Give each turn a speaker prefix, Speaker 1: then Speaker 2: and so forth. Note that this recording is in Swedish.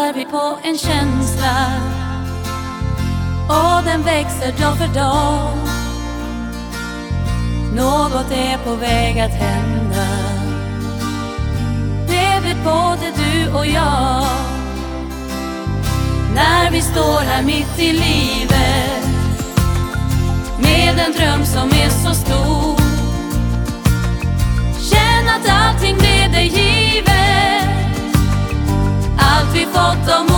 Speaker 1: bär vi på en känsla, och den växer dag för dag. Något är på väg att hända, det vet både du och jag. När vi står här mitt i livet med en dröm som är så stor, känn att allting blir dig givet, allt vi fått om